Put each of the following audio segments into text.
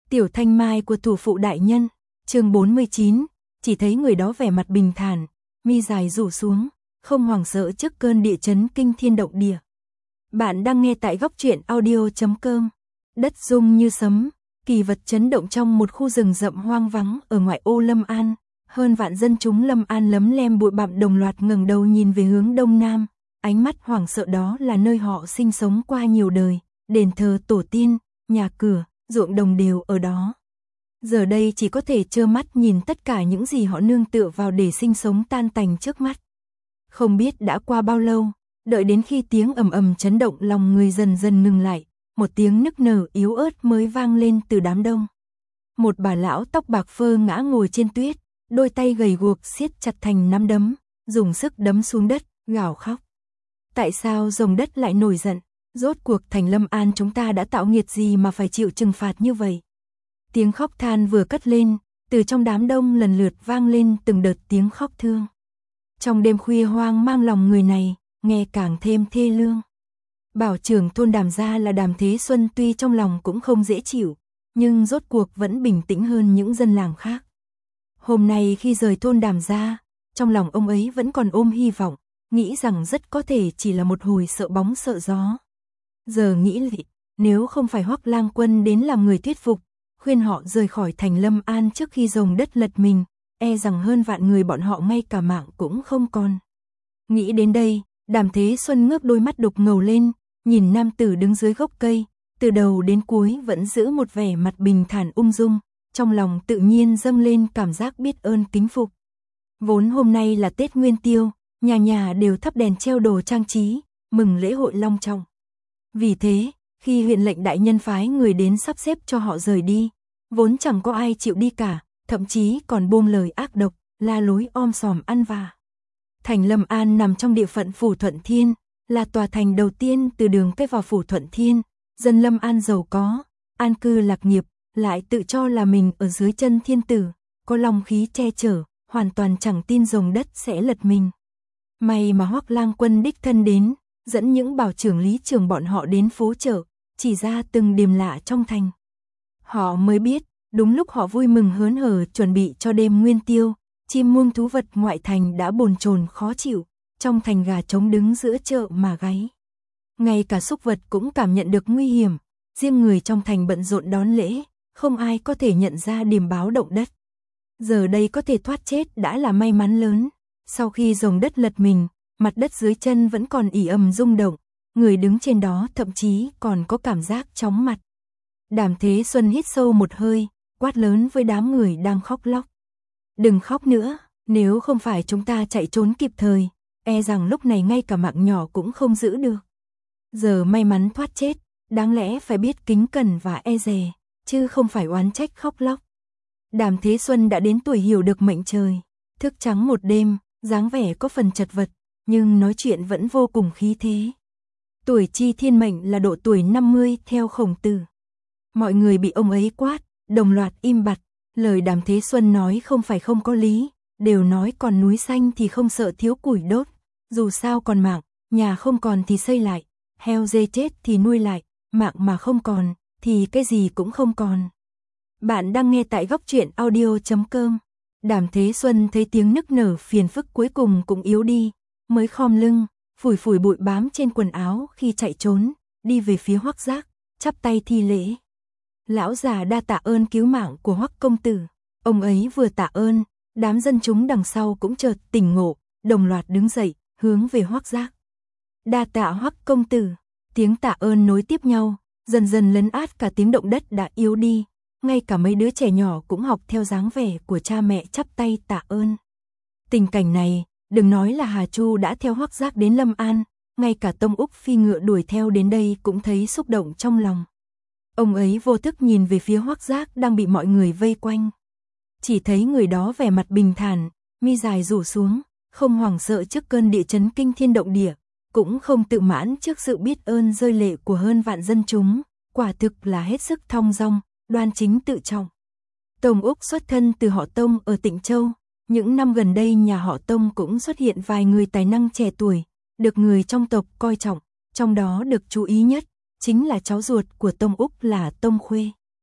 Tiểu Thanh Mai của thủ phụ đại nhân, chương 49, chỉ thấy người đó vẻ mặt bình thản, mi dài rủ xuống, không hoảng sợ trước cơn địa chấn kinh thiên động địa. Bạn đang nghe tại góc truyện audio.com. Đất rung như sấm, kỳ vật chấn động trong một khu rừng rậm hoang vắng ở ngoại ô Lâm An. Hơn vạn dân chúng Lâm An lấm lem bụi bặm đồng loạt ngẩng đầu nhìn về hướng đông nam, ánh mắt hoảng sợ. Đó là nơi họ sinh sống qua nhiều đời, đền thờ tổ tiên, nhà cửa, ruộng đồng đều ở đó. Giờ đây chỉ có thể trơ mắt nhìn tất cả những gì họ nương tựa vào để sinh sống tan tành trước mắt. Không biết đã qua bao lâu, đợi đến khi tiếng ầm ầm chấn động lòng người dần dần ngừng lại, một tiếng nức nở yếu ớt mới vang lên từ đám đông. Một bà lão tóc bạc phơ ngã ngồi trên tuyết, đôi tay gầy guộc siết chặt thành nắm đấm, dùng sức đấm xuống đất, gào khóc. Tại sao rồng đất lại nổi giận? Rốt cuộc thành Lâm An chúng ta đã tạo nghiệt gì mà phải chịu trừng phạt như vậy? Tiếng khóc than vừa cất lên, từ trong đám đông lần lượt vang lên từng đợt tiếng khóc thương. Trong đêm khuya hoang mang lòng người này, nghe càng thêm thê lương. Bảo trưởng thôn Đàm gia là Đàm Thế Xuân tuy trong lòng cũng không dễ chịu, nhưng rốt cuộc vẫn bình tĩnh hơn những dân làng khác. Hôm nay khi rời thôn Đàm gia, trong lòng ông ấy vẫn còn ôm hy vọng, nghĩ rằng rất có thể chỉ là một hồi sợ bóng sợ gió. Giờ nghĩ lại, nếu không phải Hoắc Lang Quân đến làm người thuyết phục, khuyên họ rời khỏi thành Lâm An trước khi rồng đất lật mình, e rằng hơn vạn người bọn họ ngay cả mạng cũng không còn. Nghĩ đến đây, Đàm Thế Xuân ngước đôi mắt đục ngầu lên, nhìn nam tử đứng dưới gốc cây, từ đầu đến cuối vẫn giữ một vẻ mặt bình thản ung dung, trong lòng tự nhiên dâng lên cảm giác biết ơn kính phục. Vốn hôm nay là Tết Nguyên Tiêu, nhà nhà đều thắp đèn treo đồ trang trí, mừng lễ hội long trọng. Vì thế, khi huyện lệnh đại nhân phái người đến sắp xếp cho họ rời đi, vốn chẳng có ai chịu đi cả, thậm chí còn buông lời ác độc, la lối om sòm ăn vạ. Thành Lâm An nằm trong địa phận phủ Thuận Thiên, là tòa thành đầu tiên từ đường cái vào phủ Thuận Thiên. Dân Lâm An giàu có, an cư lạc nghiệp, lại tự cho là mình ở dưới chân thiên tử, có long khí che chở, hoàn toàn chẳng tin rồng đất sẽ lật mình. May mà Hoắc Lang Quân đích thân đến, dẫn những bảo trưởng lý trưởng bọn họ đến phố chợ, chỉ ra từng điểm lạ trong thành. Họ mới biết, đúng lúc họ vui mừng hớn hở chuẩn bị cho đêm Nguyên Tiêu, chim muông thú vật ngoại thành đã bồn chồn khó chịu, trong thành gà trống đứng giữa chợ mà gáy. Ngay cả súc vật cũng cảm nhận được nguy hiểm, riêng người trong thành bận rộn đón lễ, không ai có thể nhận ra điểm báo động đất. Giờ đây có thể thoát chết đã là may mắn lớn, sau khi rồng đất lật mình, mặt đất dưới chân vẫn còn ì ầm rung động, người đứng trên đó thậm chí còn có cảm giác chóng mặt. Đàm Thế Xuân hít sâu một hơi, quát lớn với đám người đang khóc lóc. Đừng khóc nữa, nếu không phải chúng ta chạy trốn kịp thời, e rằng lúc này ngay cả mạng nhỏ cũng không giữ được. Giờ may mắn thoát chết, đáng lẽ phải biết kính cẩn và e dè, chứ không phải oán trách khóc lóc. Đàm Thế Xuân đã đến tuổi hiểu được mệnh trời, thức trắng một đêm, dáng vẻ có phần chật vật, nhưng nói chuyện vẫn vô cùng khí thế. Tuổi chi thiên mệnh là độ tuổi 50 theo Khổng Tử. Mọi người bị ông ấy quát, đồng loạt im bặt, lời Đàm Thế Xuân nói không phải không có lý, đều nói còn núi xanh thì không sợ thiếu củi đốt, dù sao còn mạng, nhà không còn thì xây lại, heo dê chết thì nuôi lại, mạng mà không còn, thì cái gì cũng không còn. Bạn đang nghe tại góc truyện audio.com. Đàm Thế Xuân thấy tiếng nức nở phiền phức cuối cùng cũng yếu đi, mới khom lưng, phủi phủi bụi bám trên quần áo khi chạy trốn, đi về phía Hoắc Giác, chắp tay thi lễ. Lão già đa tạ ơn cứu mạng của Hoắc công tử. Ông ấy vừa tạ ơn, đám dân chúng đằng sau cũng chợt tỉnh ngộ, đồng loạt đứng dậy, hướng về Hoắc Giác. Đa tạ Hoắc công tử. Tiếng tạ ơn nối tiếp nhau, dần dần lấn át cả tiếng động đất đã yếu đi, ngay cả mấy đứa trẻ nhỏ cũng học theo dáng vẻ của cha mẹ chắp tay tạ ơn. Tình cảnh này, đừng nói là Hà Chu đã theo Hoắc Giác đến Lâm An, ngay cả Tông Úc phi ngựa đuổi theo đến đây cũng thấy xúc động trong lòng. Ông ấy vô thức nhìn về phía Hoắc Giác đang bị mọi người vây quanh. Chỉ thấy người đó vẻ mặt bình thản, mi dài rủ xuống, không hoảng sợ trước cơn địa chấn kinh thiên động địa, cũng không tự mãn trước sự biết ơn rơi lệ của hơn vạn dân chúng, quả thực là hết sức thong dong, đoan chính tự trọng. Tông Úc xuất thân từ họ Tông ở Tịnh Châu, những năm gần đây nhà họ Tông cũng xuất hiện vài người tài năng trẻ tuổi, được người trong tộc coi trọng, trong đó được chú ý nhất chính là cháu ruột của Tông Úc là Tông Khuê.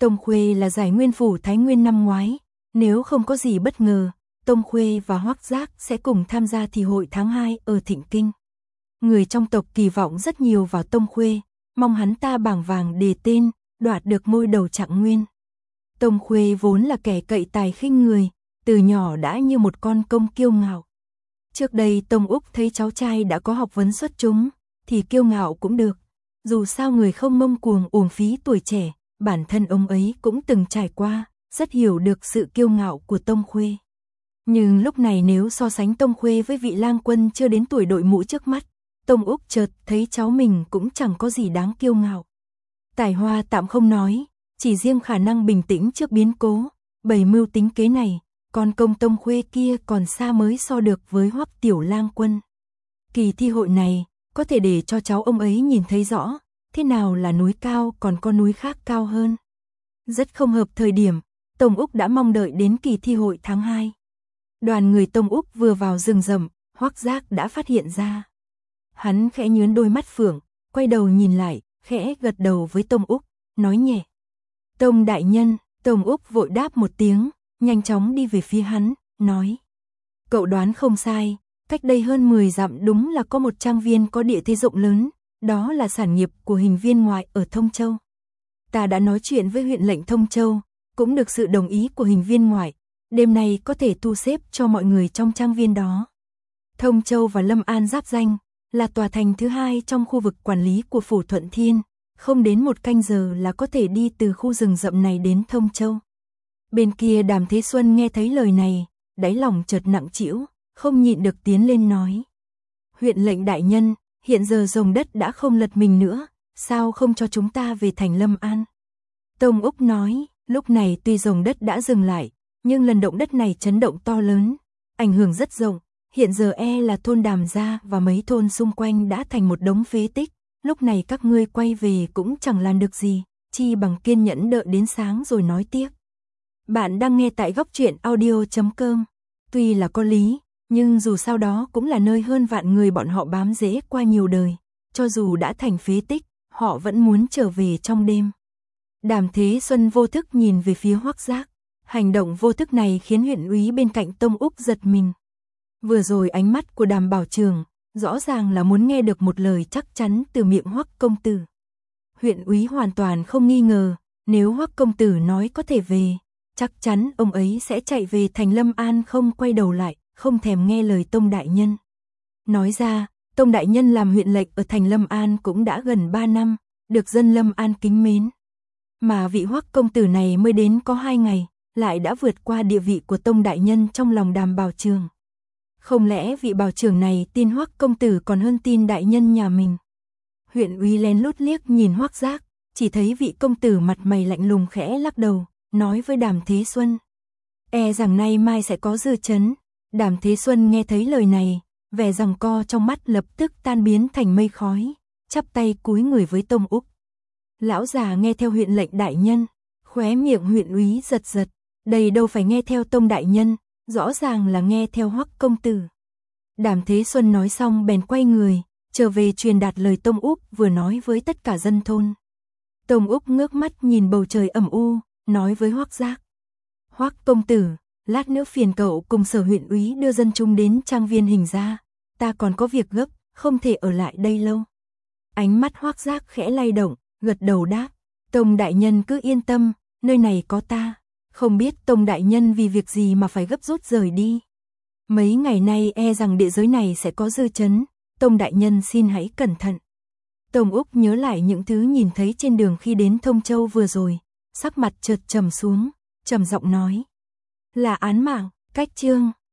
Tông Khuê là giải nguyên phủ Thái Nguyên năm ngoái, nếu không có gì bất ngờ, Tông Khuê và Hoắc Giác sẽ cùng tham gia thi hội tháng 2 ở Thịnh Kinh. Người trong tộc kỳ vọng rất nhiều vào Tông Khuê, mong hắn ta bảng vàng đề tên, đoạt được ngôi đầu Trạng Nguyên. Tông Khuê vốn là kẻ cậy tài khinh người, từ nhỏ đã như một con công kiêu ngạo. Trước đây Tông Úc thấy cháu trai đã có học vấn xuất chúng, thì kiêu ngạo cũng được. Dù sao người không ngông cuồng uổng phí tuổi trẻ, bản thân ông ấy cũng từng trải qua, rất hiểu được sự kiêu ngạo của Tông Khuê. Nhưng lúc này nếu so sánh Tông Khuê với vị lang quân chưa đến tuổi đội mũ trước mắt, Tông Úc chợt thấy cháu mình cũng chẳng có gì đáng kiêu ngạo. Tài hoa tạm không nói, chỉ riêng khả năng bình tĩnh trước biến cố, bày mưu tính kế này, còn công Tông Khuê kia còn xa mới so được với Hoắc tiểu lang quân. Kỳ thi hội này, có thể để cho cháu ông ấy nhìn thấy rõ, thế nào là núi cao còn có núi khác cao hơn. Rất không hợp thời điểm, Tông Úc đã mong đợi đến kỳ thi hội tháng 2. Đoàn người Tông Úc vừa vào rừng rậm, Hoắc Giác đã phát hiện ra. Hắn khẽ nhướng đôi mắt phượng, quay đầu nhìn lại, khẽ gật đầu với Tông Úc, nói nhẹ. Tông đại nhân, Tông Úc vội đáp một tiếng, nhanh chóng đi về phía hắn, nói. Cậu đoán không sai, cách đây hơn 10 dặm đúng là có một trang viên có địa thế rộng lớn, đó là sản nghiệp của Hình Viên Ngoại ở Thông Châu. Ta đã nói chuyện với huyện lệnh Thông Châu, cũng được sự đồng ý của Hình Viên Ngoại, đêm nay có thể thu xếp cho mọi người trong trang viên đó. Thông Châu và Lâm An giáp danh, là tòa thành thứ 2 trong khu vực quản lý của Phủ Thuận Thiên, không đến một canh giờ là có thể đi từ khu rừng rậm này đến Thông Châu. Bên kia Đàm Thế Xuân nghe thấy lời này, đáy lòng chợt nặng trĩu, không nhịn được tiến lên nói. Huyện lệnh đại nhân, hiện giờ rồng đất đã không lật mình nữa, sao không cho chúng ta về thành Lâm An? Tông Úc nói, lúc này tuy rồng đất đã dừng lại, nhưng lần động đất này chấn động to lớn, ảnh hưởng rất rộng, hiện giờ là thôn Đàm Gia và mấy thôn xung quanh đã thành một đống phế tích, lúc này các ngươi quay về cũng chẳng làm được gì, chi bằng kiên nhẫn đợi đến sáng rồi nói tiếp. Bạn đang nghe tại góc truyện audio.com, tuy là có lý, nhưng dù sao đó cũng là nơi hơn vạn người bọn họ bám rễ qua nhiều đời, cho dù đã thành phế tích, họ vẫn muốn trở về trong đêm. Đàm Thế Xuân vô thức nhìn về phía Hoắc Giác, hành động vô thức này khiến huyện úy bên cạnh Tông Úc giật mình. Vừa rồi ánh mắt của Đàm Bảo Trường, rõ ràng là muốn nghe được một lời chắc chắn từ miệng Hoắc công tử. Huyện úy hoàn toàn không nghi ngờ, nếu Hoắc công tử nói có thể về, chắc chắn ông ấy sẽ chạy về thành Lâm An không quay đầu lại, không thèm nghe lời Tông đại nhân. Nói ra, Tông đại nhân làm huyện lệnh ở thành Lâm An cũng đã gần 3 năm, được dân Lâm An kính mến. Mà vị Hoắc công tử này mới đến có 2 ngày, lại đã vượt qua địa vị của Tông đại nhân trong lòng Đàm Bảo Trường. Không lẽ vị bảo trưởng này tin Hoắc công tử còn hơn tin đại nhân nhà mình? Huyện úy lén lút liếc nhìn Hoắc Giác, chỉ thấy vị công tử mặt mày lạnh lùng khẽ lắc đầu, nói với Đàm Thế Xuân. Rằng nay mai sẽ có dư chấn. Đàm Thế Xuân nghe thấy lời này, vẻ giằng co trong mắt lập tức tan biến thành mây khói, chắp tay cúi người với Tông Úc. Lão già nghe theo huyện lệnh đại nhân, khóe miệng huyện úy giật giật, đây đâu phải nghe theo Tông đại nhân, rõ ràng là nghe theo Hoắc công tử. Đàm Thế Xuân nói xong bèn quay người, trở về truyền đạt lời Tông Úc vừa nói với tất cả dân thôn. Tông Úc ngước mắt nhìn bầu trời ẩm u, nói với Hoắc Giác. Hoắc công tử, lát nữa phiền cậu cùng Sở huyện úy đưa dân chúng đến trang viên Hình gia, ta còn có việc gấp, không thể ở lại đây lâu. Ánh mắt Hoắc Giác khẽ lay động, gật đầu đáp. Tông đại nhân cứ yên tâm, nơi này có ta. Không biết Tông đại nhân vì việc gì mà phải gấp rút rời đi. Mấy ngày nay rằng địa giới này sẽ có dư chấn, Tông đại nhân xin hãy cẩn thận. Tông Úc nhớ lại những thứ nhìn thấy trên đường khi đến Thông Châu vừa rồi, sắc mặt chợt trầm xuống, trầm giọng nói. Là án mạng, cách chương.